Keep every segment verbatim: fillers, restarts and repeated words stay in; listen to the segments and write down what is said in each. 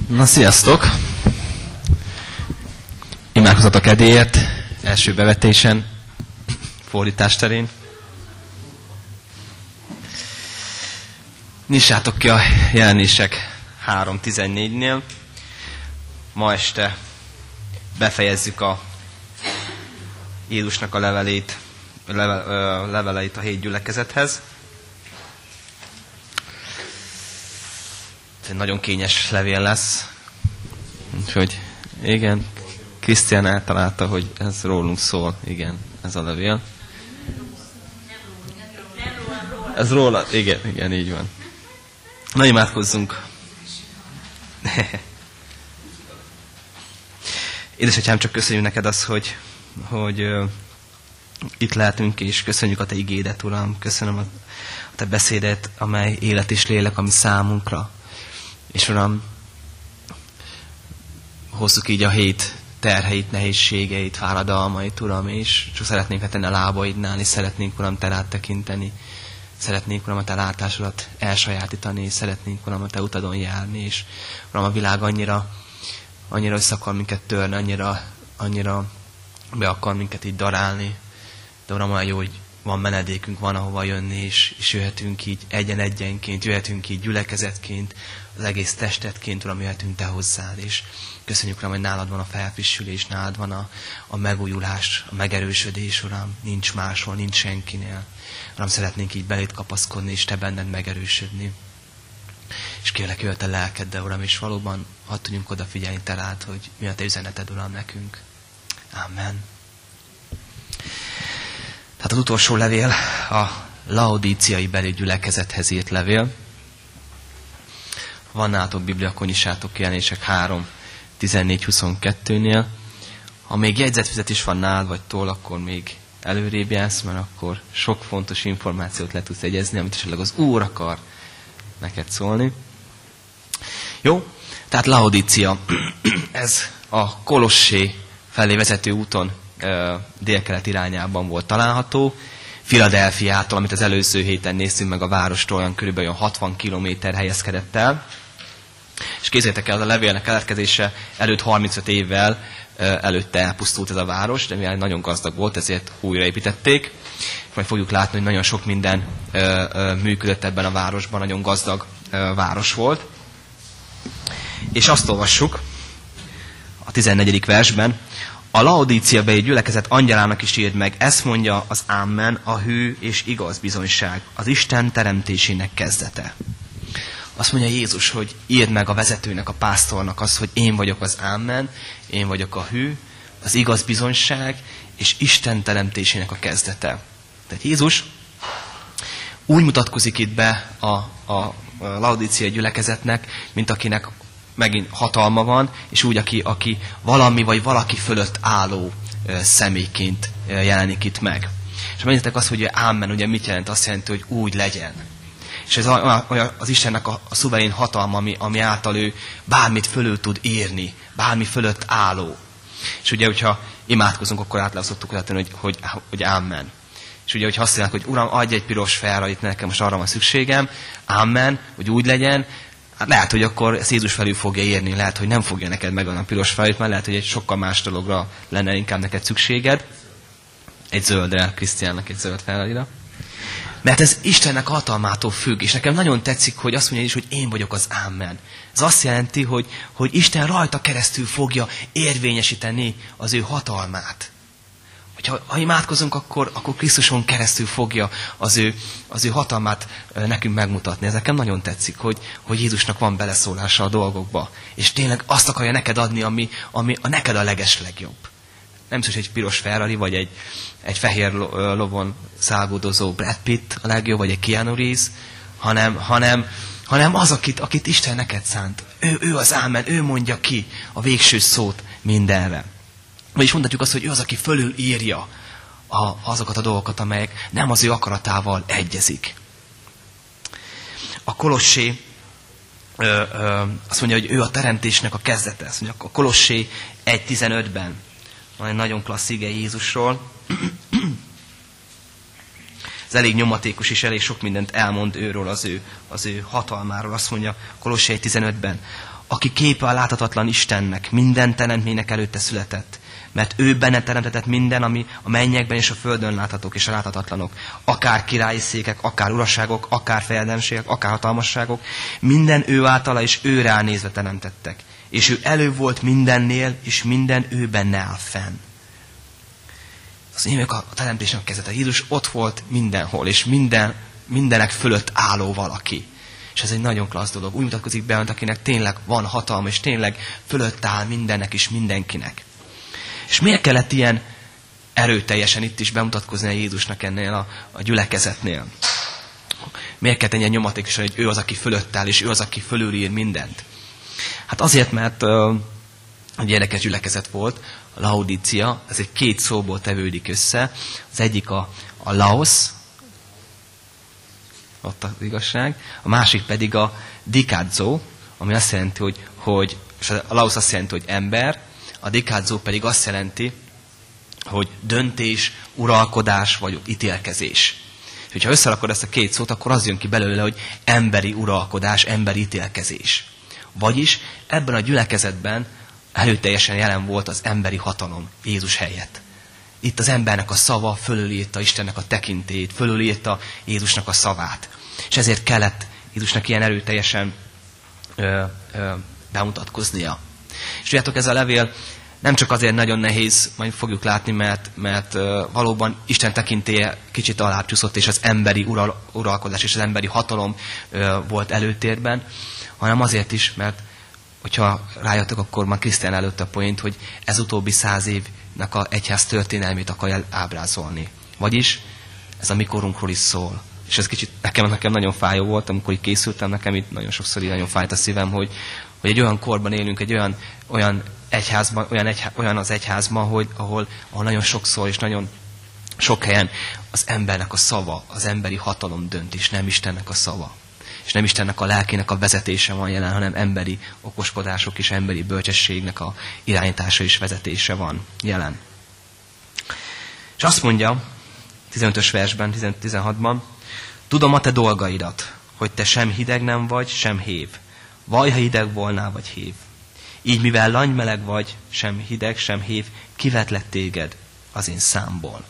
Na, sziasztok! Imádkozatok edélyért, első bevetésen, fordítás terén. Nyissátok ki a jelenések három tizennégynél. Ma este befejezzük a Jézusnak a levelét, leve, ö, leveleit a hét gyülekezethez. Ez egy nagyon kényes levél lesz. Úgyhogy igen, Krisztián eltalálta, hogy ez rólunk szól. Igen, ez a levél. Ez róla, igen, igen, így van. Na, imádkozzunk. Édesatyám, csak köszönjük neked azt, hogy, hogy uh, itt lehetünk, és köszönjük a te igédet, Uram. Köszönöm a, a te beszédet, amely élet és lélek, ami számunkra. És Uram, hozzuk így a hét terheit, nehézségeit, fáradalmait, Uram, és csak szeretnénk tenni a lábaidnál, és szeretnénk, Uram, te rád tekinteni. Szeretnénk, Uram, a te látásodat elsajátítani, és szeretnénk, Uram, a te utadon járni, és Uram, a világ annyira, annyira össze akar minket törni, annyira, annyira be akar minket így darálni. De Uram, olyan jó, hogy van menedékünk, van ahova jönni, és, és jöhetünk így egyen-egyenként, jöhetünk így gyülekezetként, az egész testetként, Uram, jöhetünk te hozzád, és köszönjük, Uram, hogy nálad van a felfrissülés, nálad van a, a megújulás, a megerősödés, Uram, nincs máshol, nincs senkinél. Uram, szeretnénk így belét kapaszkodni, és te benned megerősödni. És kérlek, jöjjön a lelkeddel, Uram, és valóban hadd tudjunk odafigyelni te rád, hogy mi a te üzeneted, Uram, nekünk. Amen. Tehát az utolsó levél a laodíciai beli gyülekezethez írt levél. Van nálatok Biblia, akkor nyissátok jelenések három tizennégy huszonkettőnél. Ha még jegyzetfüzet is van nálad, vagy toll, akkor még előrébb jársz, mert akkor sok fontos információt le tudsz jegyezni, amit esetleg az Úr akar neked szólni. Jó? Tehát Laodícia. Ez a Kolossé felé vezető úton délkelet irányában volt található. Philadelphiától, amit az előző héten néztünk meg a várostól, olyan körülbelül hatvan kilométer helyezkedett el. És képzeljétek el, a levélnek keletkezése előtt harmincöt évvel előtte elpusztult ez a város, de mivel nagyon gazdag volt, ezért újraépítették. Majd fogjuk látni, hogy nagyon sok minden működött ebben a városban, nagyon gazdag város volt. És azt olvassuk a tizennegyedik versben, a Laodíciabeli gyülekezet angyalának is írd meg, ezt mondja az Amen, a hű és igaz bizonyság, az Isten teremtésének kezdete. Azt mondja Jézus, hogy írd meg a vezetőnek, a pásztornak azt, hogy én vagyok az Amen, én vagyok a hű, az igaz bizonyság, és Isten teremtésének a kezdete. Tehát Jézus úgy mutatkozik itt be a, a Laodíciai gyülekezetnek, mint akinek megint hatalma van, és úgy, aki, aki valami vagy valaki fölött álló e, személyként e, jelenik itt meg. És megnéztek azt, hogy Amen, ugye mit jelent? Azt jelenti, hogy úgy legyen. És ez a, a, az Istennek a, a szuverén hatalma, ami, ami által ő bármit fölül tud írni, bármi fölött álló. És ugye, hogyha imádkozunk, akkor általában szoktuk látni, hogy, hogy, hogy Amen. És ugye, hogyha azt mondják, hogy Uram, adj egy piros felra, itt nekem most arra van szükségem, Amen, hogy úgy legyen, hát lehet, hogy akkor ezt Jézus felül fogja érni, lehet, hogy nem fogja neked megadni a piros felit, mert lehet, hogy egy sokkal más dologra lenne inkább neked szükséged. Egy zöldre, Krisztiánnak egy zöld felira. Mert ez Istennek hatalmától függ, és nekem nagyon tetszik, hogy azt mondja is, hogy én vagyok az Amen. Ez azt jelenti, hogy, hogy Isten rajta keresztül fogja érvényesíteni az ő hatalmát. Hogyha ha imádkozunk, akkor, akkor Krisztuson keresztül fogja az ő, az ő hatalmát nekünk megmutatni. Ez nekem nagyon tetszik, hogy, hogy Jézusnak van beleszólása a dolgokba. És tényleg azt akarja neked adni, ami, ami a neked a legeslegjobb. Nem szükség egy piros Ferrari, vagy egy, egy fehér lovon száguldozó Brad Pitt a legjobb, vagy egy Keanu Reeves, hanem, hanem, hanem az, akit, akit Isten neked szánt. Ő, ő az Amen, ő mondja ki a végső szót mindenre. Vagyis mondhatjuk azt, hogy ő az, aki fölül írja a, azokat a dolgokat, amelyek nem az ő akaratával egyezik. A Kolossé ö, ö, azt mondja, hogy ő a teremtésnek a kezdete. Azt mondja, a Kolossé egy tizenötben van egy nagyon klassz ige Jézusról. Ez elég nyomatékos és elég sok mindent elmond őről, az ő, az ő hatalmáról. Azt mondja Kolossé egy tizenötben. aki képe a láthatatlan Istennek, minden teremtménynek előtte született. Mert ő benne teremtetett minden, ami a mennyekben és a földön láthatók és a láthatatlanok. Akár királyi székek, akár uraságok, akár fejedelemségek, akár hatalmasságok. Minden ő általa és őre ránézve teremtettek. És ő előbb volt mindennél, és minden ő benne áll fenn. Az évek a teremtésnek kezdete. Jézus ott volt mindenhol, és minden, mindenek fölött álló valaki. És ez egy nagyon klassz dolog. Úgy mutatkozik be, mint akinek tényleg van hatalma, és tényleg fölött áll mindennek és mindenkinek. És miért kellett ilyen erőteljesen itt is bemutatkozni a Jézusnak ennél a, a gyülekezetnél? Miért kellett ennyien nyomatékosan, hogy ő az, aki fölött áll, és ő az, aki fölülír mindent? Hát azért, mert uh, egy érdekes gyülekezet volt, a Laodícia, ez egy két szóból tevődik össze. Az egyik a, a Laos, ott az igazság, a másik pedig a Dikadzo, ami azt jelenti, hogy, hogy és a Laos azt jelenti, hogy ember, a Dikadzo pedig azt jelenti, hogy döntés, uralkodás vagy ítélkezés. És hogyha összerakod ezt a két szót, akkor az jön ki belőle, hogy emberi uralkodás, emberi ítélkezés. Vagyis ebben a gyülekezetben előteljesen jelen volt az emberi hatalom Jézus helyett. Itt az embernek a szava fölülírta Istennek a tekintélyét, fölülírta Jézusnak a szavát. És ezért kellett Jézusnak ilyen erőteljesen ö, ö, bemutatkoznia. És tudjátok, ez a levél nem csak azért nagyon nehéz, majd fogjuk látni, mert, mert uh, valóban Isten tekintélye kicsit alább csúszott, és az emberi ural, uralkodás és az emberi hatalom uh, volt előtérben, hanem azért is, mert hogyha rájöttök, akkor már Krisztián előtt a point, hogy ez utóbbi száz évnek a egyház történelmét akarja ábrázolni. Vagyis ez a mi korunkról is szól. És ez kicsit nekem, nekem nagyon fájó volt, amikor így készültem, nekem itt nagyon sokszor így nagyon fájt a szívem, hogy, hogy egy olyan korban élünk, egy olyan, olyan egyházban, olyan, egyhá, olyan az egyházban, hogy, ahol, ahol nagyon sokszor és nagyon sok helyen az embernek a szava, az emberi hatalom dönt, és nem Istennek a szava. És nem Istennek a lelkének a vezetése van jelen, hanem emberi okoskodások és emberi bölcsességnek a irányítása és vezetése van jelen. És azt mondja, tizenötös versben, tizenhatban, tudom a te dolgaidat, hogy te sem hideg nem vagy, sem hév. Vaj, ha hideg volnál, vagy hév. Így mivel langymeleg vagy, sem hideg, sem hév, kivetlek téged az én számból.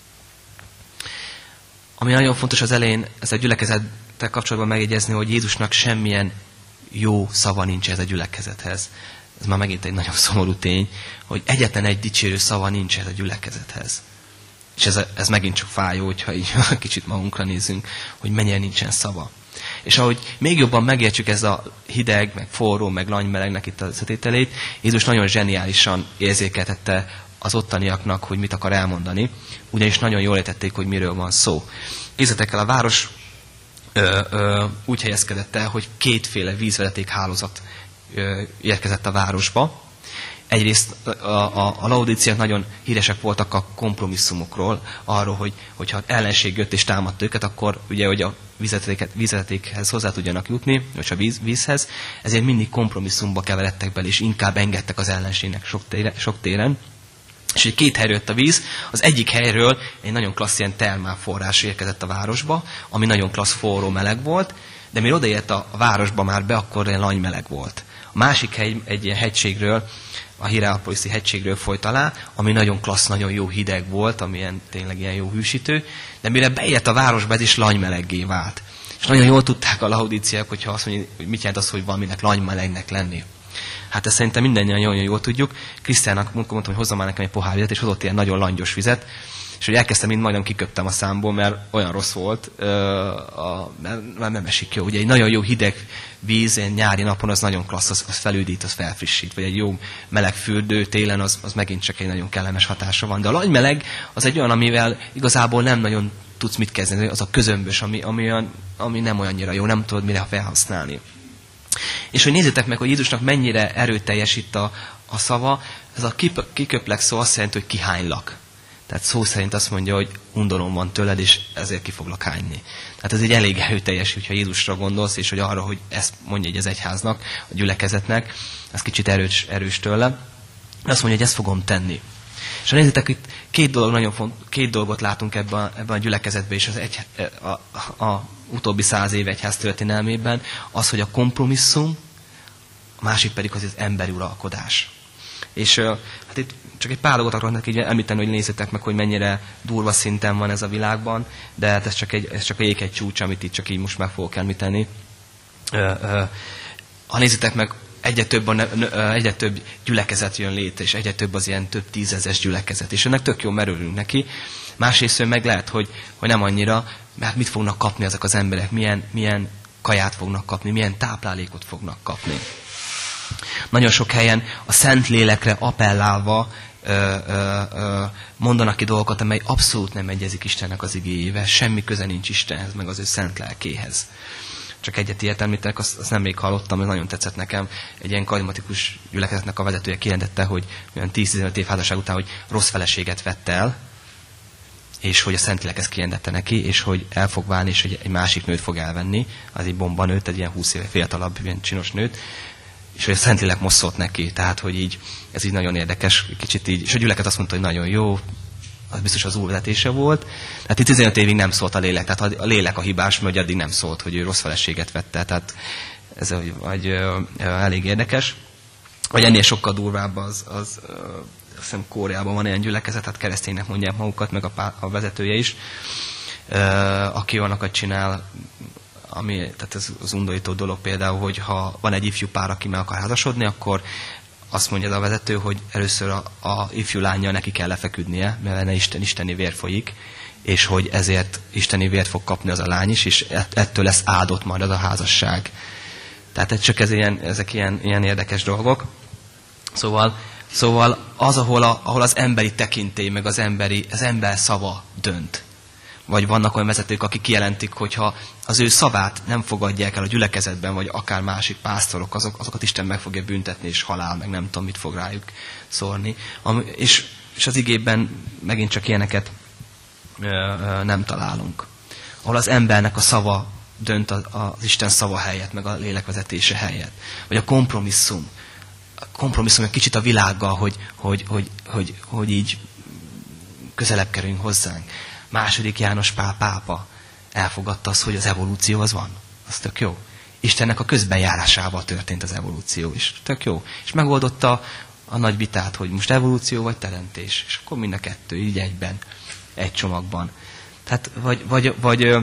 Ami nagyon fontos az elején, ez a gyülekezettel kapcsolatban megjegyezni, hogy Jézusnak semmilyen jó szava nincs ez a gyülekezethez. Ez már megint egy nagyon szomorú tény, hogy egyetlen egy dicsérő szava nincs ez a gyülekezethez. És ez, ez megint csak fájó, hogyha így kicsit magunkra nézzünk, hogy mennyire nincsen szava. És ahogy még jobban megértsük ez a hideg, meg forró, meg langymelegnek itt az összetételét, Jézus nagyon zseniálisan érzékeltette az ottaniaknak, hogy mit akar elmondani, ugyanis nagyon jól értették, hogy miről van szó. Képzeljétek el, a város ö, ö, úgy helyezkedett el, hogy kétféle vízvezeték hálózat ö, érkezett a városba. Egyrészt a, a, a Laodíciák nagyon híresek voltak a kompromisszumokról, arról, hogy hogyha ellenség jött és támadta őket, akkor ugye, hogy a vízvezetékhez hozzá tudjanak jutni, vagy a víz, vízhez, ezért mindig kompromisszumba keveredtek bele, és inkább engedtek az ellenségnek sok, tére, sok téren. És egy két helyről jött a víz, az egyik helyről egy nagyon klassz ilyen termálforrás érkezett a városba, ami nagyon klassz forró meleg volt, de mire odaért a, a városba már be, akkor ilyen langymeleg volt. A másik hegy, egy ilyen hegységről, a Hierápoliszi hegységről folyt alá, ami nagyon klassz, nagyon jó hideg volt, ami ilyen, tényleg ilyen jó hűsítő, de mire beért a városba, ez is lanymeleggé vált. És nagyon jól tudták a laodíciák, hogyha azt mondja, hogy mit jelent az, hogy valaminek langymelegnek lenni. Hát ezt szerintem mindannyian nagyon jól tudjuk. Krisztiának mondtam, hogy hozzam már nekem egy pohár vizet, és hozott ilyen nagyon langyos vizet, és hogy elkezdtem, mind majdnem kiköptem a számból, mert olyan rossz volt, mert nem esik jó. Ugye egy nagyon jó hideg víz, egy nyári napon az nagyon klassz, az, az felüdít, az felfrissít, vagy egy jó meleg fürdő télen, az, az megint csak egy nagyon kellemes hatása van. De a langymeleg az egy olyan, amivel igazából nem nagyon tudsz mit kezdeni, az a közömbös, ami, ami, olyan, ami nem olyannyira jó, nem tudod mire felhasználni. És hogy nézzétek meg, hogy Jézusnak mennyire erőteljes itt a, a szava, ez a kiköplek szó azt jelenti, hogy kihánylak. Tehát szó szerint azt mondja, hogy undorom van tőled, és ezért ki foglak hányni. Tehát ez egy elég erőteljes, hogyha Jézusra gondolsz, és hogy arra, hogy ezt mondja egy az egyháznak, a gyülekezetnek, ez kicsit erős, erős tőle. Azt mondja, hogy ezt fogom tenni. És ha nézzétek, itt két, dolog nagyon font, két dolgot látunk ebben, ebben a gyülekezetben, és az egy, a, a, a utóbbi száz év egyház történelmében, az, hogy a kompromisszum, a másik pedig az az emberi uralkodás. És hát itt csak egy pár dolgot akarnak így említeni, hogy nézzétek meg, hogy mennyire durva szinten van ez a világban, de hát ez csak egy, ez csak egy, egy csúcs, amit itt csak így most meg fogok említeni. Ha nézzétek meg, egyre több, a, egyre több gyülekezet jön létre, és egyre több az ilyen több tízezes gyülekezet. És ennek tök jó merülünk neki. Másrészt meg lehet, hogy, hogy nem annyira, mert mit fognak kapni ezek az emberek, milyen, milyen kaját fognak kapni, milyen táplálékot fognak kapni. Nagyon sok helyen a Szentlélekre appellálva ö, ö, ö, mondanak ki dolgokat, amely abszolút nem egyezik Istennek az igéjével, semmi köze nincs Istenhez, meg az ő szent lelkéhez. Csak egyet ilyet említek, azt, azt nem még hallottam, ez nagyon tetszett nekem. Egy ilyen karizmatikus gyülekezetnek a vezetője kijelentette, hogy olyan tíz-tizenöt év házasság után, hogy rossz feleséget vett el, és hogy a Szentlélek ezt kijelentette neki, és hogy el fog válni, és hogy egy másik nőt fog elvenni, az egy bomba nőt, egy ilyen húsz éve fiatalabb, ilyen csinos nőt, és hogy a Szentlélek most szólt neki. Tehát, hogy így, ez így nagyon érdekes, kicsit így, és a gyülekezet azt mondta, hogy nagyon jó, az biztos az Úr vezetése volt. Tehát itt tizenöt évig nem szólt a lélek, tehát a lélek a hibás, mert addig nem szólt, hogy ő rossz feleséget vette. Tehát ez vagy, vagy, ö, ö, elég érdekes. Vagy ennél sokkal durvább az, az ö, azt hiszem Koreában van ilyen gyülekezet, hát kereszténynek mondják magukat, meg a, pá, a vezetője is, ö, aki olyanokat csinál, ami, tehát ez az undorító dolog például, hogy ha van egy ifjú pár, aki meg akar házasodni, akkor azt mondja a vezető, hogy először a, a ifjú lánnyal neki kell lefeküdnie, mert ne Isten, isteni vér folyik, és hogy ezért isteni vért fog kapni az a lány is, és ettől lesz áldott majd az a házasság. Tehát csak ez ilyen, ezek ilyen, ilyen érdekes dolgok. Szóval, szóval az, ahol, a, ahol az emberi tekintély, meg az, emberi, az ember szava dönt. Vagy vannak olyan vezetők, akik kijelentik, hogyha az ő szavát nem fogadják el a gyülekezetben, vagy akár másik pásztorok, azok, azokat Isten meg fogja büntetni, és halál, meg nem tudom, mit fog rájuk szólni. Ami, és, és az igében megint csak ilyeneket ö, ö, nem találunk. Ahol az embernek a szava dönt az, az Isten szava helyett, meg a lélek vezetése helyett. Vagy a kompromisszum. A kompromisszum egy kicsit a világgal, hogy, hogy, hogy, hogy, hogy így közelebb kerüljünk hozzánk. Második János Pál pápa elfogadta azt, hogy az evolúció az van. Az tök jó. Istennek a közbenjárásával történt az evolúció is. Tök jó. És megoldotta a nagy vitát, hogy most evolúció vagy teremtés. És akkor mind a kettő így egyben, egy csomagban. Tehát vagy, vagy, vagy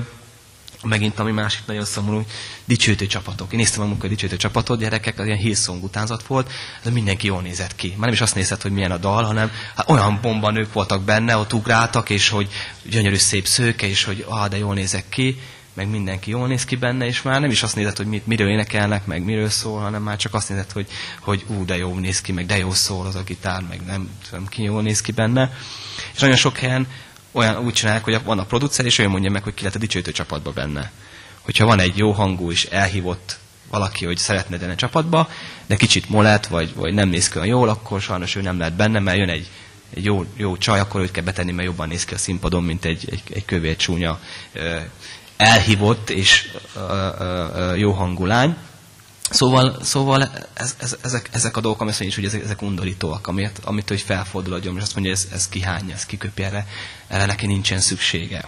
megint ami másik nagyon szomorú, dicsőtő csapatok. Én néztem a munkai dicsőtő csapatot, gyerekek, az ilyen Hillsong utánzat volt, ez mindenki jól nézett ki. Már nem is azt nézett, hogy milyen a dal, hanem hát olyan bombanők voltak benne, ott ugráltak, és hogy gyönyörű szép szőke, és hogy ah, de jól nézek ki, meg mindenki jól néz ki benne, és már nem is azt nézett, hogy mit, miről énekelnek, meg miről szól, hanem már csak azt nézett, hogy, hogy ú, de jó néz ki, meg de jó szól az a gitár, meg nem tudom ki jól néz ki benne. És nagyon sok helyen olyan úgy csinálják, hogy van a producer, és ő mondja meg, hogy ki lett a dicsőtő csapatba benne. Hogyha van egy jó hangú és elhívott valaki, hogy szeretne benne csapatba, de kicsit molet, vagy, vagy nem néz ki olyan jól, akkor sajnos ő nem lehet benne, mert jön egy, egy jó, jó csaj, akkor őt kell betenni, mert jobban néz ki a színpadon, mint egy, egy, egy kövér csúnya elhívott és jó hangú lány. Szóval, szóval ez, ez, ezek, ezek a dolgok, amit is, hogy ezek, ezek undorítóak, amit, amit hogy felfordul a gyom, és azt mondja, hogy ez, ez kihányja, ez kiköpi erre, erre neki nincsen szüksége.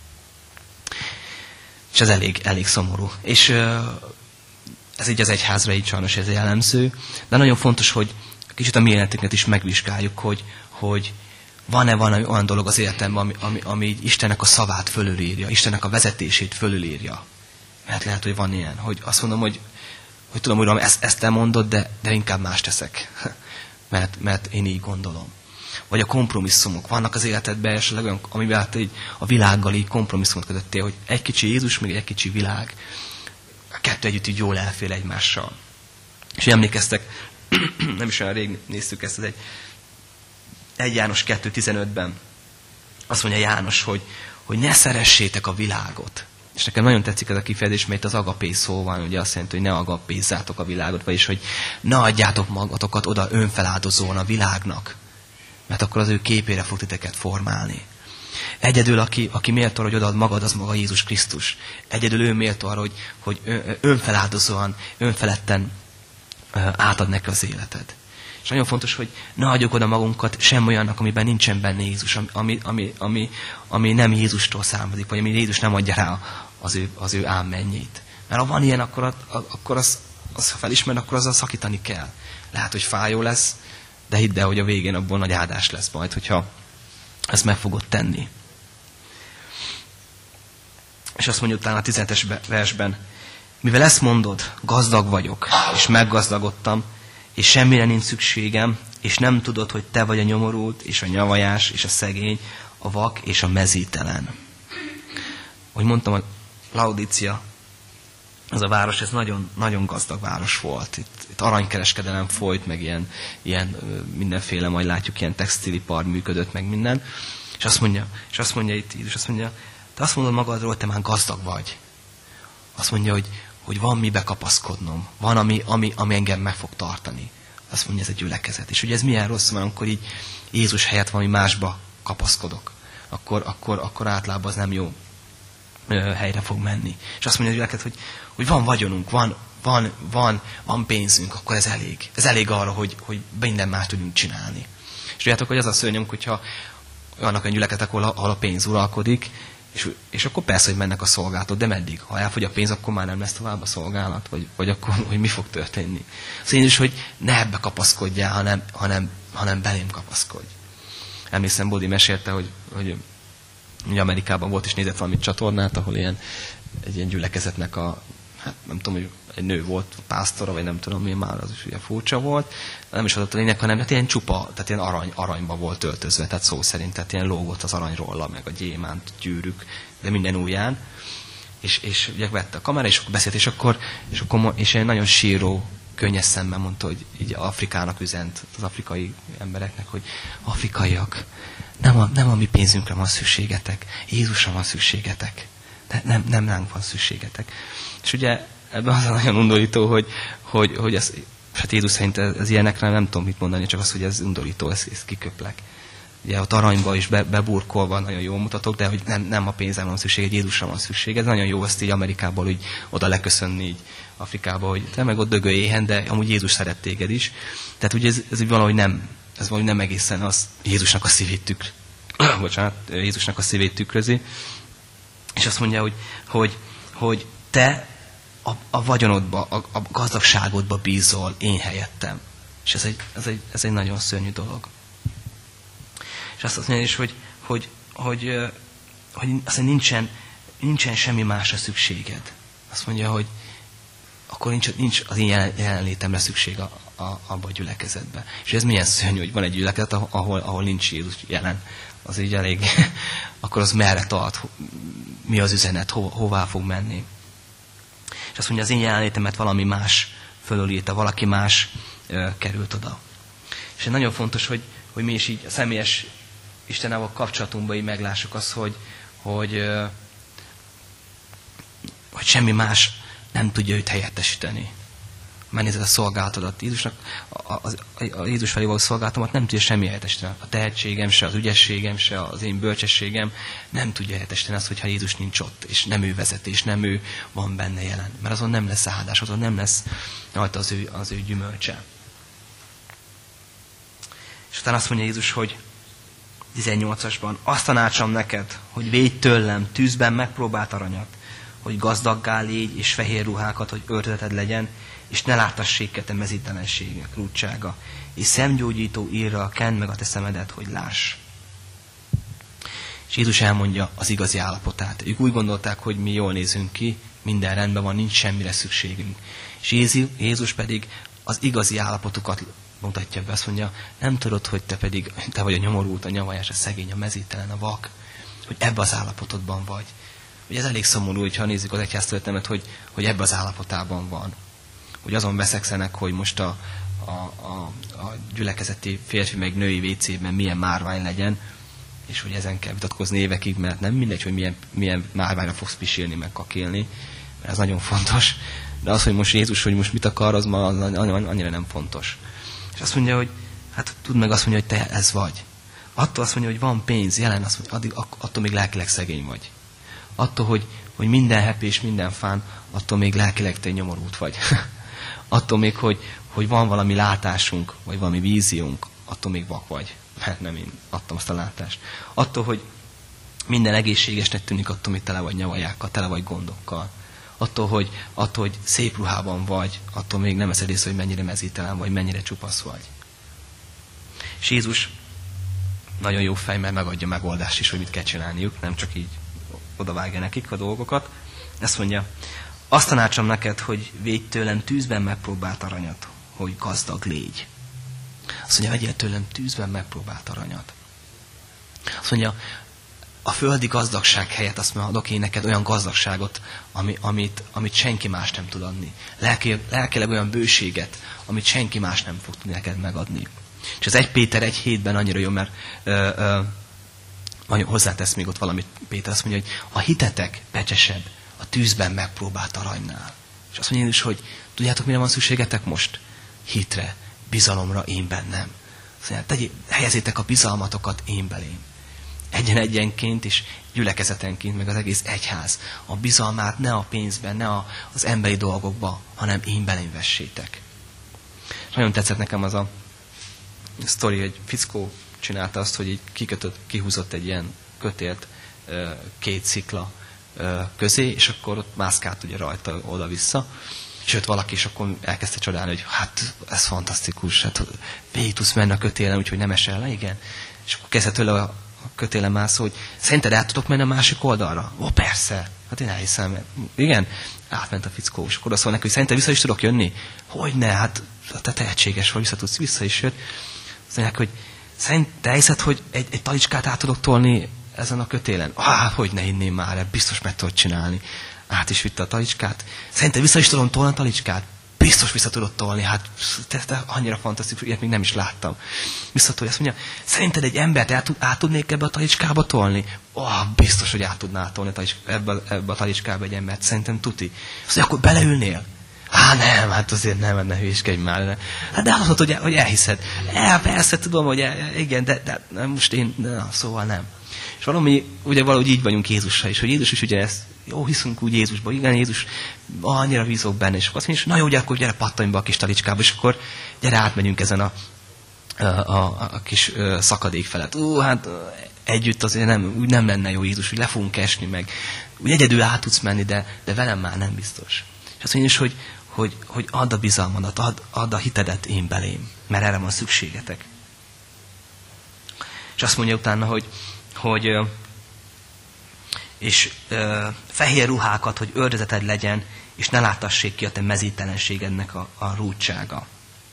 És ez elég, elég szomorú. És ez így az egyházra így sajnos ez jellemző, de nagyon fontos, hogy kicsit a mi életünket is megvizsgáljuk, hogy, hogy van-e valami olyan dolog az életemben, ami, ami, ami Istennek a szavát fölülírja, Istennek a vezetését fölülírja. Mert lehet, hogy van ilyen, hogy azt mondom, hogy hogy tudom, Uram, ezt, ezt te mondod, de, de inkább más teszek. mert, mert én így gondolom. Vagy a kompromisszumok. Vannak az életedben esetleg olyan, amiben hát így a világgal így kompromisszumot kötöttél, hogy egy kicsi Jézus, meg egy kicsi világ. A kettő együtt így jól elfél egymással. És emlékeztek, nem is olyan rég néztük ezt, ez egy egy János kettő tizenötben. Azt mondja János, hogy, hogy ne szeressétek a világot. És nekem nagyon tetszik ez a kifejezés, mert az agapé szó van, ugye azt jelenti, hogy ne agapézzátok a világot, vagyis hogy ne adjátok magatokat oda önfeláldozóan a világnak, mert akkor az ő képére fog titeket formálni. Egyedül, aki, aki méltó arra, hogy odaad magad, az maga Jézus Krisztus. Egyedül ő méltó arra, hogy, hogy önfeláldozóan, önfeledten átad neki az életed. És nagyon fontos, hogy ne adjuk oda magunkat sem olyannak, amiben nincsen benne Jézus, ami, ami, ami, ami nem Jézustól származik, vagy ami Jézus nem adja rá az ő, az ő ámmennyét. Mert ha van ilyen, akkor, akkor az az, ha felismer, akkor azzal szakítani kell. Lehet, hogy fájó lesz, de hidd el, hogy a végén abból nagy áldás lesz majd, hogyha ezt meg fogod tenni. És azt mondja utána a tizenhetes versben, mivel ezt mondod, gazdag vagyok, és meggazdagodtam, és semmire nincs szükségem, és nem tudod, hogy te vagy a nyomorult, és a nyavajás, és a szegény, a vak, és a mezítelen. Ahogy mondtam, a Laodícia, az a város, ez nagyon, nagyon gazdag város volt. Itt, itt aranykereskedelem folyt, meg ilyen, ilyen mindenféle, majd látjuk, ilyen textilipar működött, meg minden. És azt mondja, és azt mondja itt, és azt mondja, te azt mondod magadról, hogy te már gazdag vagy. Azt mondja, hogy, hogy van mibe kapaszkodnom, van, ami, ami, ami engem meg fog tartani. Azt mondja, ez egy gyülekezet. És ugye ez milyen rossz van, amikor így Jézus helyett valami másba kapaszkodok. Akkor, akkor, akkor általában az nem jó helyre fog menni. És azt mondja a gyülekezet, hogy, hogy van vagyonunk, van, van, van, van pénzünk, akkor ez elég. Ez elég arra, hogy, hogy minden más tudjunk csinálni. És tudjátok, hogy az a szörnyünk, hogyha vannak olyan gyülekezetek, ahol, ahol a pénz uralkodik, és, és akkor persze, hogy mennek a szolgálatok, de meddig? Ha elfogy a pénz, akkor már nem lesz tovább a szolgálat, vagy, vagy akkor hogy mi fog történni. Szóval én is, hogy ne ebbe kapaszkodjál, hanem, hanem, hanem belém kapaszkodj. Emlékszem, Bodi mesélte, hogy, hogy, hogy Amerikában volt és nézett valami csatornát, ahol ilyen, egy ilyen gyülekezetnek a, hát nem tudom, hogy egy nő volt pásztora, vagy nem tudom, mi már az is ugye furcsa volt. Nem is adott a lényeg, hanem hát ilyen csupa, tehát ilyen arany, aranyba volt öltözve, tehát szó szerint, tehát ilyen lógott az aranyrolla, meg a gyémánt gyűrűk, de minden ujján. És, és ugye vette a kamera, és akkor beszélt, és akkor, és akkor és egy nagyon síró, könnyes szemben mondta, hogy így Afrikának üzent, az afrikai embereknek, hogy afrikaiak, nem a, nem a mi pénzünkre van szükségetek, Jézusra van szükségetek, de nem, nem ránk van szükségetek. És ugye ebben az a nagyon undorító, hogy, hogy, hogy ez, hát Jézus szerint ez, ez ilyenekre nem tudom mit mondani, csak az, hogy ez undorító, ez, ez kiköplek. Ugye ott aranyba is be, beburkolva nagyon jól mutatok, de hogy nem, nem a pénzem van szükség, egy Jézusra van szükség. Ez nagyon jó ezt így Amerikából, hogy oda leköszönni így Afrikába, hogy te meg ott dögölj éhen, de amúgy Jézus szeret téged is. Tehát ugye ez, ez valahogy nem, ez valahogy nem egészen az Jézusnak a szívét tükr, bocsánat, Jézusnak a szívét tükrözi. És azt mondja, hogy, hogy, hogy te a, a vagyonodba, a, a gazdagságodba bízol én helyettem. És ez egy, ez egy, ez egy nagyon szörnyű dolog. És azt mondja is, hogy, hogy, hogy, hogy, hogy azt mondja, nincsen, nincsen semmi másra szükséged. Azt mondja, hogy akkor nincs, nincs az én jelenlétemre szükség a, a, abba a gyülekezetbe. És ez milyen szörnyű, hogy van egy gyülekezet, ahol, ahol nincs Jézus jelen. Az így elég, akkor az merre tart, mi az üzenet, ho, hová fog menni. És azt mondja, az én jelenlétemet valami más fölölírta, valaki más ö, került oda. És nagyon fontos, hogy, hogy mi is így a személyes Istennel kapcsolatunkban így meglássuk azt, hogy, hogy, ö, hogy semmi más nem tudja őt helyettesíteni. Megnézed a szolgálatodat. Jézusnak, a, a, a Jézus felé való szolgálatomat nem tudja semmi helyettesíteni. A tehetségem se, az ügyességem se, az én bölcsességem nem tudja helyettesíteni azt, hogyha Jézus nincs ott, és nem ő vezet, és nem ő van benne jelen. Mert azon nem lesz áldás, azon nem lesz rajta az ő, az ő gyümölcse. És utána azt mondja Jézus, hogy tizennyolcasban, azt tanácsom neked, hogy védj tőlem tűzben megpróbált aranyat, hogy gazdaggá légy, és fehér ruhákat, hogy öltözeted legyen, és ne láttassék te mezítelenségek, rúdsága, és szemgyógyító írral kend meg a te szemedet, hogy láss. És Jézus elmondja az igazi állapotát. Ők úgy gondolták, hogy mi jól nézünk ki, minden rendben van, nincs semmire szükségünk. És Jézus pedig az igazi állapotukat mutatja be, azt mondja, nem tudod, hogy te pedig, te vagy a nyomorult, a nyavajás, a szegény, a mezítelen, a vak, hogy ebbe az állapotodban vagy. Ugye ez elég szomorú, hogyha nézzük az egyháztörténetet, hogy, hogy ebbe az állapotában van. Hogy azon veszekszenek, hogy most a, a, a, a gyülekezeti férfi meg női vécében milyen márvány legyen, és hogy ezen kell vitatkozni évekig, mert nem mindegy, hogy milyen, milyen márványra fogsz pisilni, meg kakélni, mert ez nagyon fontos. De az, hogy most Jézus, hogy most mit akar, az ma az annyira nem fontos. És azt mondja, hogy hát tudd meg azt mondja, hogy te ez vagy. Attól azt mondja, hogy van pénz, jelen, azt mondja, addig, attól még lelkileg szegény vagy. Attól, hogy, hogy minden happy és minden fán, attól még lelkileg te nyomorult vagy. Attól még, hogy, hogy van valami látásunk, vagy valami víziónk, attól még vak vagy. Mert nem én adtam azt a látást. Attól, hogy minden egészségesnek tűnik, attól még tele vagy nyavajákkal, tele vagy gondokkal. Attól, hogy, attól, hogy szép ruhában vagy, attól még nem veszed észre, hogy mennyire mezítelen vagy, mennyire csupasz vagy. És Jézus nagyon jó fej, mert megadja megoldást is, hogy mit kell csinálniuk, nem csak így odavágja nekik a dolgokat. Ezt mondja, azt tanácsom neked, hogy védj tőlem tűzben megpróbált aranyat, hogy gazdag légy. Azt mondja, vegyél tőlem tűzben megpróbált aranyat. Azt mondja, a földi gazdagság helyett azt mondja, adok én neked olyan gazdagságot, ami, amit, amit senki más nem tud adni. Lelkileg, lelkileg olyan bőséget, amit senki más nem fog tudni neked megadni. És az egy Péter egy hétben annyira jó, mert ö, ö, hozzátesz még ott valamit Péter, azt mondja, hogy a hitetek becsesebb a tűzben megpróbált aranynál. És azt mondja is, hogy tudjátok, mire van szükségetek most? Hitre, bizalomra én bennem. Azt mondja, tegyé, helyezétek a bizalmatokat én belém. Egyen-egyenként és gyülekezetenként, meg az egész egyház. A bizalmát ne a pénzben, ne a, az emberi dolgokba, hanem én belém vessétek. És nagyon tetszett nekem az a sztori, hogy fickó csinálta azt, hogy így kikötött, kihúzott egy ilyen kötélt két szikla közé, és akkor ott mászkált ugye rajta oda-vissza, és jött valaki, és akkor elkezdte csodálni, hogy hát ez fantasztikus, hát végig tudsz menni a kötélen, úgyhogy nem esel le, igen. És akkor kezdett tőle a kötélen mászó, hogy szerinted át tudok menni a másik oldalra? Ó, persze. Hát én elhiszem. Igen, átment a fickó, és akkor azt mondja neki, hogy szerinted vissza is tudok jönni? Hogyne, hát te tehetséges vagy, vissza tudsz, vissza is jött. Azt mondják, hogy szerint te hiszed, hogy egy, egy talicskát át tudok tolni ezen a kötélen? Ah, hogy ne hinném már, biztos meg tudod csinálni. Át is vitte a talicskát. Szerinted vissza is tudom tolni a talicskát? Biztos vissza tudod tolni, hát te, te annyira fantasztikus, ilyet még nem is láttam. Visszatolja, azt mondja, szerinted egy embert át, át tudnék ebbe a talicskába tolni? Oh, biztos, hogy át tudnál tolni ebbe, ebbe a talicskába egy embert, szerintem tuti. Azt mondja, akkor beleülnél? Á, nem, hát azért nem, ne hülyéskedj már. Ne. Hát de azt mondod, hogy, hogy elhiszed. El, persze, tudom, hogy el, igen, de, de most én, na, szóval nem. És valami, ugye valahogy így vagyunk Jézussal is, hogy Jézus is ugye ezt, jó, hiszünk úgy Jézusba, igen, Jézus, annyira bízok benne, és akkor azt mondja, na jó, ugye, akkor gyere, pattanj be a kis talicskába, és akkor gyere, átmegyünk ezen a, a, a, a kis uh, szakadék felett. Ú, hát együtt azért nem, úgy nem lenne jó Jézus, hogy le fogunk esni meg. Úgy egyedül át tudsz menni, de, de velem már nem biztos. És azt mondja is, hogy, hogy, hogy add a bizalmadat, add, add a hitedet én belém, mert erre van szükségetek. És azt mondja utána, hogy, hogy és ö, fehér ruhákat, hogy ördözeted legyen, és ne láttassék ki a te mezítelenségednek a, a rúdsága.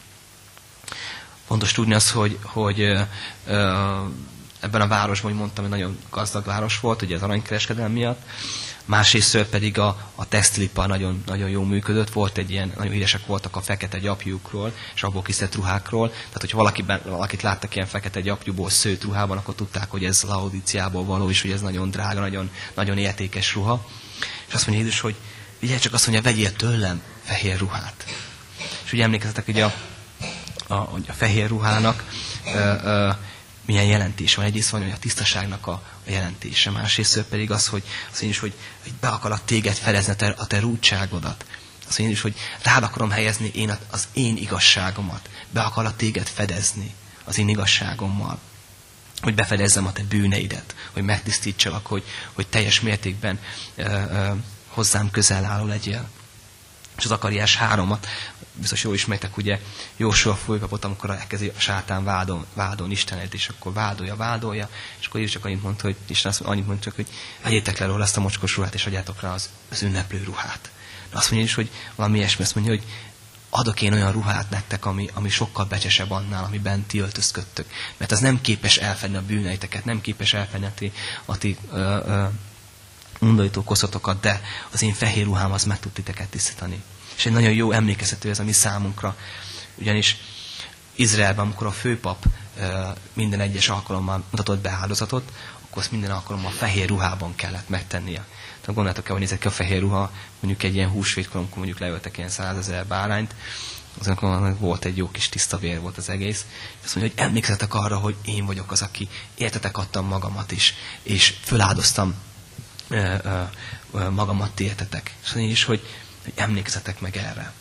Fontos tudni az, hogy, hogy ö, ö, ebben a városban, hogy mondtam, hogy nagyon gazdag város volt, ugye az aranykereskedelem miatt, másrésztől pedig a, a textilipar nagyon, nagyon jól működött, volt egy ilyen, nagyon híresek voltak a fekete gyapjúkról, és abból kiszedett ruhákról, tehát hogyha valakiben, valakit láttak ilyen fekete gyapjúból szőtt ruhában, akkor tudták, hogy ez Laodíciából való, és hogy ez nagyon drága, nagyon, nagyon értékes ruha. És azt mondja Jézus, hogy ugye csak azt mondja, vegyél tőlem fehér ruhát. És ugye emlékeztetek, hogy a, a, a fehér ruhának ö, ö, milyen jelentés van. Egyrészt van, hogy a tisztaságnak a, a jelentése, másrészt pedig az, hogy, az én is, hogy, hogy be akarok téged fedezni a te, a te rúdságodat. Az én is, hogy rád akarom helyezni én az én igazságomat. Be akarok téged fedezni az én igazságommal. Hogy befedezzem a te bűneidet. Hogy megtisztítsalak, hogy, hogy teljes mértékben ö, ö, hozzám közel álló legyél. És az Zakariás háromat, biztos jól ismertek, ugye Jósua főpapot, amikor elkezdi a sátán vádol, vádol Istenet, és akkor vádolja, vádolja, és akkor Jézus csak annyit mondta, hogy Isten azt annyit mondta, hogy vegyétek le róla ezt a mocskos ruhát, és adjátok rá az, az ünneplő ruhát. De azt mondja is, hogy valami ilyesmi, azt mondja, hogy adok én olyan ruhát nektek, ami, ami sokkal becsesebb annál, amiben ti öltözködtök. Mert az nem képes elfedni a bűneiteket, nem képes elfedni a ti, a ti ö, ö, undorító koszatokat, de az én fehér ruhám az meg tud titeket tisztítani. És egy nagyon jó emlékeztető ez a mi számunkra. Ugyanis Izraelben, amikor a főpap minden egyes alkalommal mutatott be áldozatot, akkor azt minden alkalommal fehér ruhában kellett megtennie. Tehát gondoljátok el, hogy nézett ki a fehér ruha, mondjuk egy ilyen húsvétkor, amikor mondjuk leöltek ilyen százezer bárányt, azon volt egy jó kis tiszta vér volt az egész. És azt mondja, hogy emlékezzetek arra, hogy én vagyok az, aki értetek adtam magamat is, és föláldoztam ö, ö, ö, magamat ti értetek. És mondja is, hogy hogy emlékezzetek meg erre.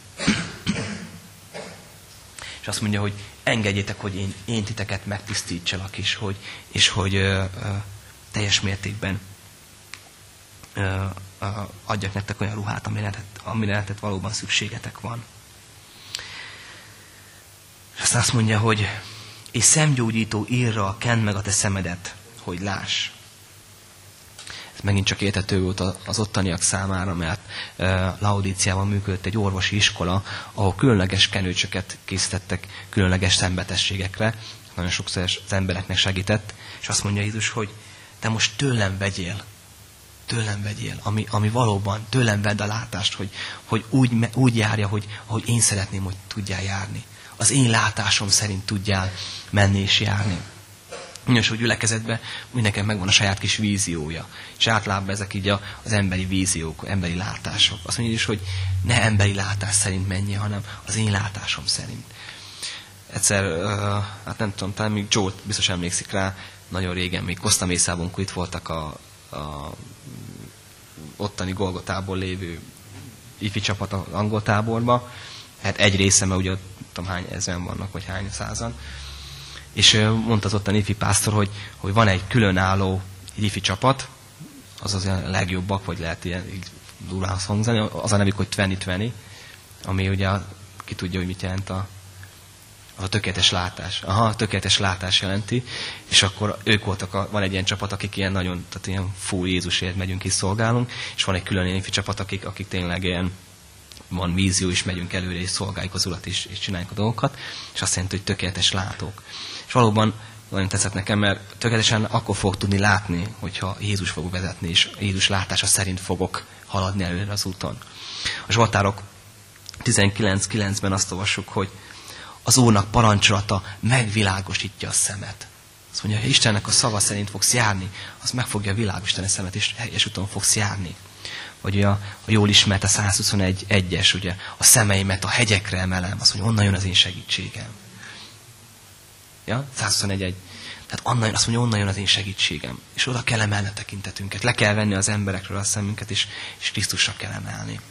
És azt mondja, hogy engedjétek, hogy én, én titeket megtisztítsalak is, hogy, és hogy ö, ö, teljes mértékben ö, ö, adjak nektek olyan ruhát, amire lehetett, amire lehetett valóban szükségetek van. És aztán azt mondja, hogy és szemgyógyító írra kend meg a te szemedet, hogy láss. Ez megint csak érthető volt az ottaniak számára, mert Laodíciában működött egy orvosi iskola, ahol különleges kenőcsöket készítettek különleges szenvedességekre. Nagyon sokszor az embereknek segített, és azt mondja Jézus, hogy te most tőlem vegyél, tőlem vegyél, ami, ami valóban tőlem vedd a látást, hogy, hogy úgy, úgy járja, hogy, ahogy én szeretném, hogy tudjál járni. Az én látásom szerint tudjál menni és járni. Nagyon sok gyülekezetben mindenkinek megvan a saját kis víziója. És általában ezek így az emberi víziók, emberi látások. Azt mondja is, hogy ne emberi látás szerint menjél, hanem az én látásom szerint. Egyszer, uh, hát nem tudom, talán még Joe biztos emlékszik rá, nagyon régen, még Costa Mesában, amikor itt voltak a, a ottani Golgotából lévő ifi csapat az angol táborba. Hát egy része, mert ugye tudom hány ezren vannak, vagy hány százan. És mondta az ottani ifi pásztor, hogy, hogy van egy különálló ifi csapat, az az a legjobbak, vagy lehet ilyen durván hangzani, az a nevük, hogy húsz húsz, ami ugye ki tudja, hogy mit jelent a, az a tökéletes látás. Aha, a tökéletes látás jelenti, és akkor ők voltak, a, van egy ilyen csapat, akik ilyen nagyon, tehát ilyen full Jézusért megyünk és szolgálunk, és van egy külön ilyen ifi csapat, akik, akik tényleg ilyen van vízió, és megyünk előre, és szolgáljuk az Urat, és, és csináljuk a dolgokat, és azt jelenti, hogy tökéletes látók. És valóban nagyon tetszett nekem, mert tökéletesen akkor fog tudni látni, hogyha Jézus fog vezetni, és Jézus látása szerint fogok haladni előre az úton. A Zsoltárok tizenkilenc kilencben azt olvassuk, hogy az Úrnak parancsolata megvilágosítja a szemet. Azt mondja, ha Istennek a szava szerint fogsz járni, az meg fogja világosítani a szemet, és helyes úton fogsz járni. Vagy a, a jól ismert a százhuszonegy egyes, ugye, a szemeimet a hegyekre emelem, azt mondja, onnan jön az én segítségem. Ja, százhuszonegy egy. Tehát onnan, azt mondja, onnan jön az én segítségem. És oda kell emelni a tekintetünket. Le kell venni az emberekről a szemünket, és, és Krisztusra kell emelni.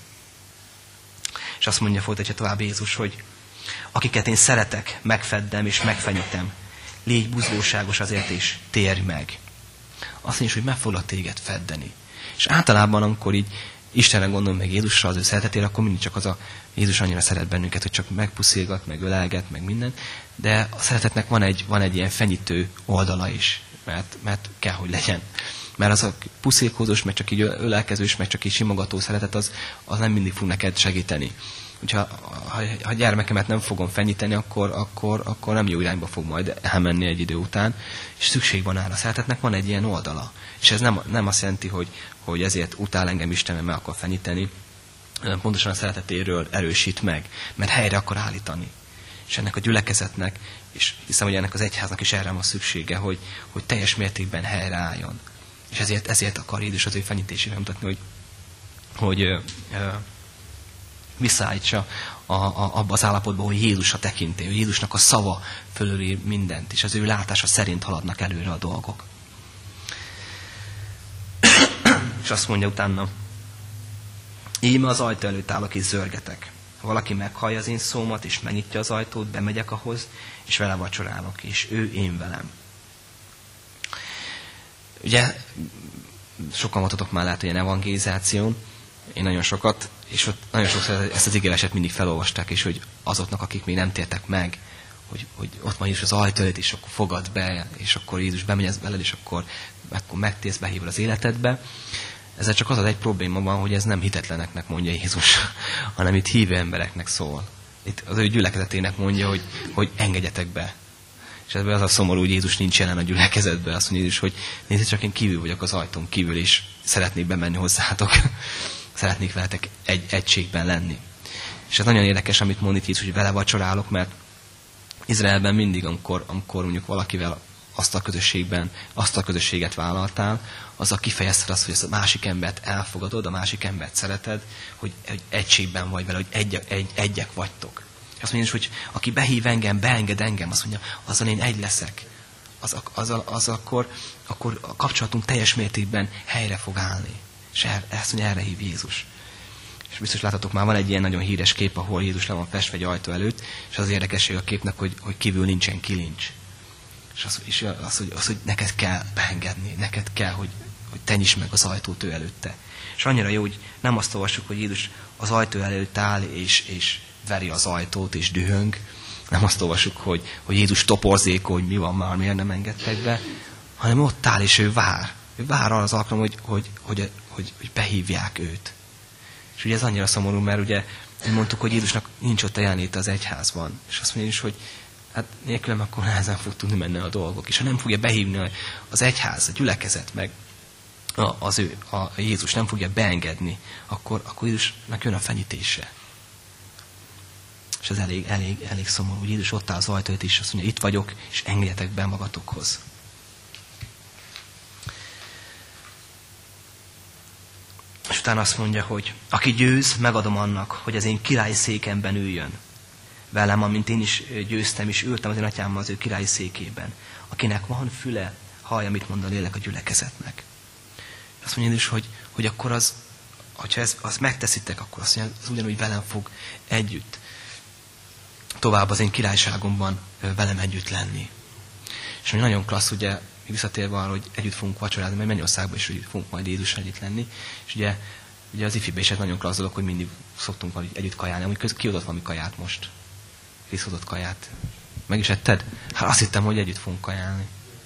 És azt mondja, folytatja tovább Jézus, hogy akiket én szeretek, megfeddem és megfenyítem. Légy buzgóságos azért, és térj meg. Azt mondja, hogy meg foglak téged feddeni. És általában, amikor így Istenre gondolom meg Jézusra, az ő szeretetére, akkor mindig csak az a Jézus annyira szeret bennünket, hogy csak megpuszilgat, meg ölelget, meg minden. De a szeretetnek van egy, van egy ilyen fenyítő oldala is, mert, mert kell, hogy legyen. Mert az a puszilkózós, meg csak így ölelkezős, meg csak így simogató szeretet, az, az nem mindig fog neked segíteni. Hogyha ha, ha gyermekemet nem fogom fenyíteni, akkor, akkor, akkor nem jó irányba fog majd elmenni egy idő után, és szükség van ára. A szeretetnek van egy ilyen oldala. És ez nem, nem azt jelenti, hogy, hogy ezért utál engem Isten, mert meg akar fenyíteni, pontosan a szeretetéről erősít meg, mert helyre akar állítani. És ennek a gyülekezetnek, és hiszem, hogy ennek az egyháznak is erre van szüksége, hogy, hogy teljes mértékben helyreálljon. És ezért, ezért akar Jézus az ő fenyítésére mutatni, hogy, hogy ö, ö, visszaállítsa a, a, abba az állapotba, hogy Jézus a tekintély, hogy Jézusnak a szava fölöli mindent, és az ő látása szerint haladnak előre a dolgok. És azt mondja utána, íme az ajtó előtt állok és zörgetek. Ha valaki meghallja az én szómat, és megnyitja az ajtót, bemegyek ahhoz, és vele vacsorálok, és ő én velem. Ugye, sokan voltatok már lehet ilyen evangelizáción, én nagyon sokat, és ott nagyon sokszor ezt az ígéretet mindig felolvasták, és hogy azoknak, akik még nem tértek meg, hogy, hogy ott van Jézus az ajtó előtt, és akkor fogad be, és akkor Jézus bemegy veled, és akkor, akkor megtérsz, behívod az életedbe. Ezzel csak az az egy probléma van, hogy ez nem hitetleneknek mondja Jézus, hanem itt hívő embereknek szól. Itt az ő gyülekezetének mondja, hogy, hogy engedjetek be. És ebből az a szomorú, hogy Jézus nincs jelen a gyülekezetben. Azt mondja Jézus, hogy nézd, csak én kívül vagyok az ajtón kívül, és szeretnék bemenni hozzátok. Szeretnék veletek egy egységben lenni. És ez nagyon érdekes, amit mond itt Jézus, hogy vele vacsorálok, mert Izraelben mindig, amikor, amikor mondjuk valakivel azt a közösségben, azt a közösséget vállaltál, azzal kifejezted azt, hogy ezt a másik embert elfogadod, a másik embert szereted, hogy, hogy egységben vagy vele, hogy egy, egy, egyek vagytok. Azt mondja, hogy aki behív engem, beenged engem, azt mondja, azzal én egy leszek. Az, az, az, az akkor, akkor a kapcsolatunk teljes mértékben helyre fog állni. És er, ezt mondja, erre hív Jézus. És biztos láttatok, már van egy ilyen nagyon híres kép, ahol Jézus le van festve egy ajtó előtt, és az érdekesség a képnek, hogy, hogy kívül nincsen kilincs. És az, és az, hogy, az, hogy neked kell beengedni, neked kell, hogy hogy te nyisd meg az ajtót ő előtte. És annyira jó, hogy nem azt olvassuk, hogy Jézus az ajtó előtt áll, és, és veri az ajtót, és dühöng. Nem azt olvassuk, hogy, hogy Jézus toporzékol, hogy mi van már, miért nem engedtek be, hanem ott áll, és ő vár. Ő vár arra az alkalom, hogy, hogy, hogy, hogy, hogy behívják őt. És ugye ez annyira szomorú, mert ugye mondtuk, hogy Jézusnak nincs ott a jelenléte az egyházban. És azt mondja is, hogy hát nélkülem akkor nehezen fog tudni menni a dolgok. És ha nem fogja behívni az egyház, a gyülekezet, meg az ő, a Jézus nem fogja beengedni, akkor, akkor Jézusnak jön a fenyítése. És ez elég, elég, elég szomorú, hogy Jézus ott áll az ajtót, és azt mondja, itt vagyok, és engedjetek be magatokhoz. És utána azt mondja, hogy aki győz, megadom annak, hogy az én királyi székemben üljön. Velem, amint én is győztem, és ültem az én atyámmal az ő királyi székében. Akinek van füle, hallja, mit mond a lélek a gyülekezetnek. Azt mondja is, hogy, hogy akkor az, hogyha ez, azt megteszitek, akkor azt mondja, az ugyanúgy velem fog együtt tovább az én királyságomban velem együtt lenni. És nagyon klassz, ugye, visszatérve arra, hogy együtt fogunk vacsorázni, mert Mennyországban is úgy fogunk majd Jézussal együtt lenni. És ugye, ugye az ifiben is egy nagyon klassz dolog, hogy mindig szoktunk valami együtt kajálni. Amúgy ki adott valami kaját most? Ki adott kaját? Meg is etted? Hát azt hittem, hogy együtt fogunk kajálni.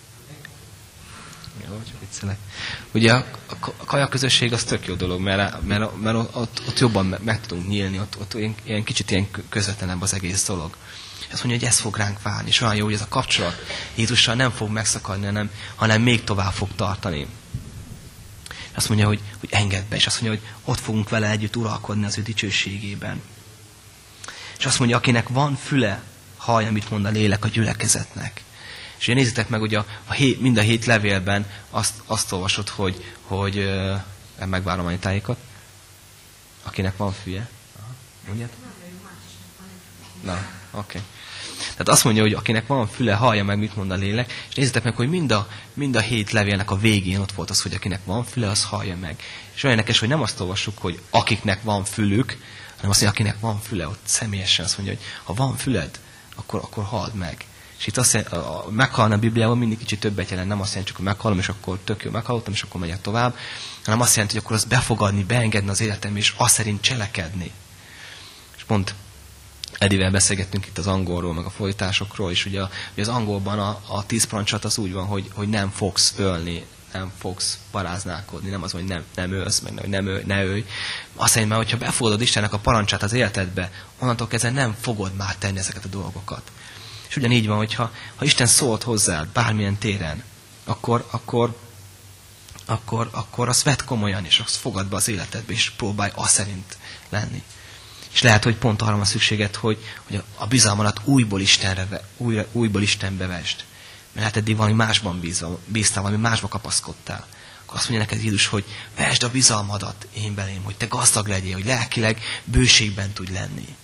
Jó, csak viccelek. Ugye a, a, a kajaközösség az tök jó dolog, mert, mert, mert ott, ott jobban meg, meg tudunk nyílni, ott, ott ilyen, ilyen kicsit ilyen közvetlenebb az egész dolog. Azt mondja, hogy ez fog ránk várni, és olyan jó, hogy ez a kapcsolat Jézussal nem fog megszakadni, hanem, hanem még tovább fog tartani. Azt mondja, hogy, hogy engedd be, és azt mondja, hogy ott fogunk vele együtt uralkodni az ő dicsőségében. És azt mondja, akinek van füle, hallja, mit mond a lélek a gyülekezetnek. És ugye nézzétek meg, hogy a, a hét, mind a hét levélben azt, azt olvasod, hogy, hogy euh, megvárom a tájékat. Akinek van füle. Mondjad? Na, oké. Okay. Tehát azt mondja, hogy akinek van füle, hallja meg, mit mond a lélek. És nézzétek meg, hogy mind a, mind a hét levélnek a végén ott volt az, hogy akinek van füle, az hallja meg. És olyan érdekes, hogy nem azt olvassuk, hogy akiknek van fülük, hanem azt mondja, akinek van füle, ott személyesen azt mondja, hogy ha van füled, akkor, akkor halld meg. És itt azt jelenti, a, a meghalni a Bibliában mindig kicsit többet jelent, nem azt jelenti, csak hogy meghallom, és akkor tök jó, meghallottam, és akkor megyek tovább, hanem azt jelenti, hogy akkor azt befogadni, beengedni az életembe, és azt szerint cselekedni. És pont Edivel beszélgettünk itt az angolról, meg a folytásokról, és ugye, ugye az angolban a, a tíz parancsat az úgy van, hogy, hogy nem fogsz ölni, nem fogsz paráználkodni, nem az, hogy nem, nem ölsz, meg hogy nem öl, ne ölj. Azt jelenti, mert hogyha befogadod Istennek a parancsát az életedbe, onnantól kezdve nem fogod már tenni ezeket a dolgokat. És ugyanígy van, hogyha ha Isten szólt hozzád bármilyen téren, akkor, akkor, akkor, akkor azt vedd komolyan, és azt fogad be az életedbe, és próbálj azt szerint lenni. És lehet, hogy pont arra van szükséged, hogy, hogy a bizalmadat újból Istenre, újra, újból Istenbe vesd. Mert hát eddig valami másban bízva, bíztál, valami másba kapaszkodtál. Akkor azt mondja neked Jézus, hogy vesd a bizalmadat én belém, hogy te gazdag legyél, hogy lelkileg bőségben tudj lenni.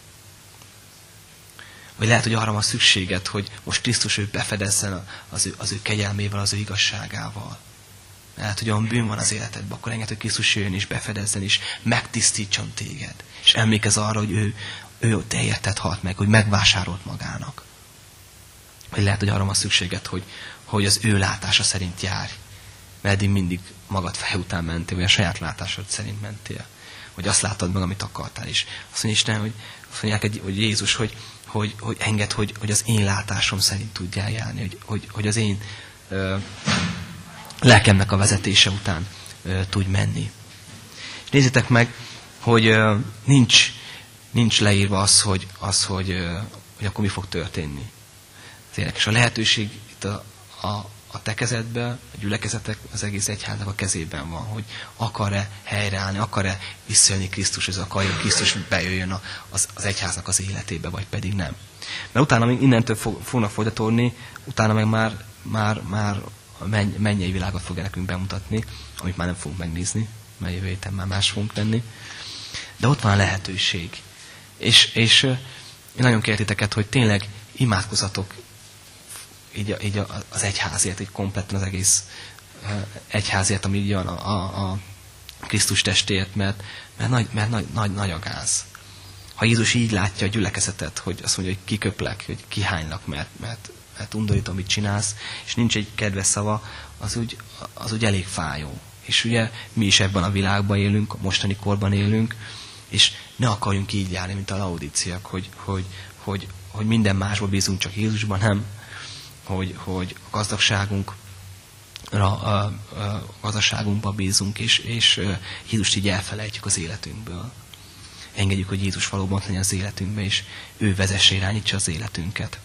Vagy lehet, hogy arra van szükséged, hogy most Krisztus ő befedezzen az ő, az ő kegyelmével, az ő igazságával. Lehet, hogy olyan bűn van az életedben, akkor enged, hogy Krisztus jöjjön és befedezzen, és megtisztítson téged. És emlékezz arra, hogy ő, ő te érted halt meg, hogy megvásárolt magának. Vagy lehet, hogy arra van szükséged, hogy, hogy az ő látása szerint járj. Mert eddig mindig magad fej után mentél, vagy a saját látásod szerint mentél. Hogy azt láttad meg, amit akartál is. Azt mondja Isten, hogy, azt mondják, hogy Jézus, hogy, hogy, hogy engedd, hogy, hogy az én látásom szerint tudjál járni. Hogy, hogy, hogy az én ö, lelkemnek a vezetése után ö, tudj menni. És nézzétek meg, hogy ö, nincs, nincs leírva az, hogy, az hogy, ö, hogy akkor mi fog történni. Ez érdekes. A lehetőség itt a, a, a te kezedben, a gyülekezetek, az egész egyháznak a kezében van, hogy akar-e helyreállni, akar-e visszajönni Krisztus, ez akarja, hogy Krisztus bejöjjön az, az egyháznak az életébe, vagy pedig nem. Mert utána még innentől fog, fognak folytatódni, utána meg már, már, már a mennyei világot fogja nekünk bemutatni, amit már nem fogunk megnézni, mert jövő héten már más fogunk venni. De ott van a lehetőség. És, és én nagyon kértiteket, hogy tényleg imádkozatok így, így az egyházért, így kompletten az egész egyházért, ami így van a, a, a Krisztus testért, mert, mert, nagy, mert nagy, nagy, nagy a gáz. Ha Jézus így látja a gyülekezetet, hogy azt mondja, hogy kiköplek, hogy kihánylak, mert, mert, mert undorít, amit csinálsz, és nincs egy kedves szava, az úgy, az úgy elég fájó. És ugye mi is ebben a világban élünk, a mostani korban élünk, és ne akarjunk így járni, mint a laodíciak, hogy, hogy, hogy, hogy minden másból bízunk, csak Jézusban, nem. Hogy, hogy a gazdagságunkra, a, a gazdaságunkba bízunk, és, és Jézust így elfelejtjük az életünkből. Engedjük, hogy Jézus valóban legyen az életünkbe, és ő vezesse, irányítsa az életünket.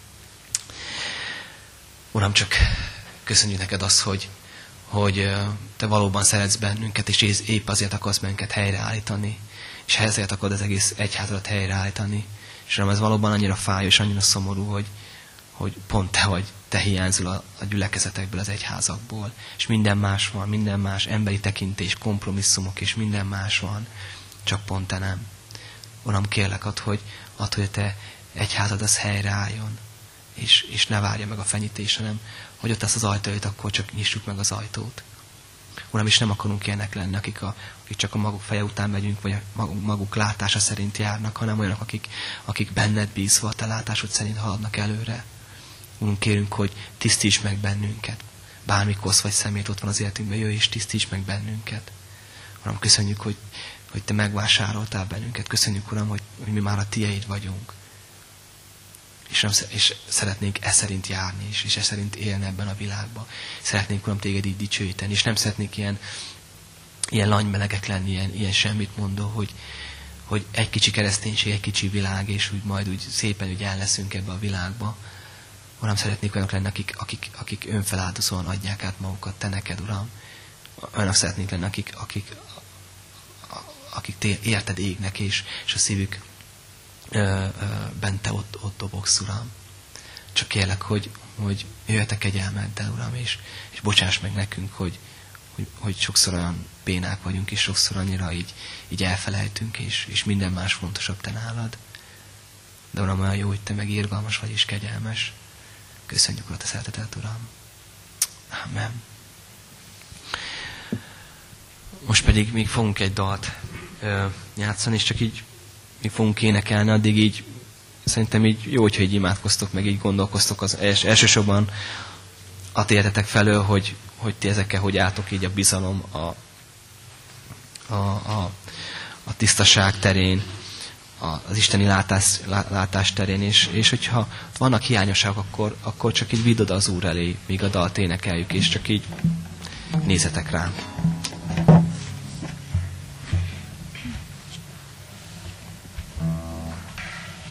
Uram, csak köszönjük neked azt, hogy, hogy te valóban szeretsz bennünket, és épp azért akarsz bennünket helyreállítani, és ezért akarod az egész egyházat helyreállítani. És Uram, ez valóban annyira fáj, és annyira szomorú, hogy, hogy pont te vagy, te hiányzol a, a gyülekezetekből, az egyházakból, és minden más van, minden más emberi tekintés, kompromisszumok, és minden más van, csak pont te nem. Uram, kérlek, add, hogy, add, hogy te egyházad az helyreálljon, és, és ne várja meg a fenyítés, hanem hogy ott lesz az ajtót, akkor csak nyissuk meg az ajtót. Uram, és nem akarunk ilyenek lenni, akik, a, akik csak a maguk feje után megyünk, vagy a maguk, maguk látása szerint járnak, hanem olyanok, akik, akik benned bízva a te látásod szerint haladnak előre. Urunk, kérünk, hogy tisztíts meg bennünket. Bármi kosz vagy szemét ott van az életünkben, jöjj és tisztíts meg bennünket. Uram, köszönjük, hogy, hogy te megvásároltál bennünket. Köszönjük, Uram, hogy, hogy mi már a tieid vagyunk. És, nem, és szeretnénk e szerint járni, és, és e szerint élni ebben a világban. Szeretnénk, Uram, téged így dicsőíteni, és nem szeretnék ilyen, ilyen lanymelegek lenni, ilyen, ilyen semmit mondó, hogy, hogy egy kicsi kereszténység, egy kicsi világ, és úgy majd úgy szépen úgy el leszünk ebbe a világba. Uram, szeretnék olyanok lenni, akik, akik, akik önfeláldozóan adják át magukat te neked, Uram. Olyanok szeretnék lenni, akik, akik, akik te érted égnek, és, és a szívük ö, ö, bente ott, ott dobogsz, Uram. Csak kérlek, hogy, hogy jöjjtek kegyelmeddel, Uram, és, és bocsáss meg nekünk, hogy, hogy, hogy sokszor olyan bénák vagyunk, és sokszor annyira így, így elfelejtünk, és, és minden más fontosabb te nálad. De Uram, olyan jó, hogy te meg irgalmas vagy, és kegyelmes. Köszönjük, Urat, a szeretetet, Uram. Amen. Most pedig még fogunk egy dalt ö, játszani, és csak így még fogunk énekelni, addig így szerintem így jó, hogyha így imádkoztok, meg így gondolkoztok az els, elsősorban a tértetek felől, hogy, hogy ti ezekkel hogy álltok így a bizalom, a, a, a, a tisztaság terén, az isteni látás, látás terén, és, és hogyha vannak hiányosságok, akkor, akkor csak így vidd oda az Úr elé, míg a dalt énekeljük, és csak így nézzetek rám.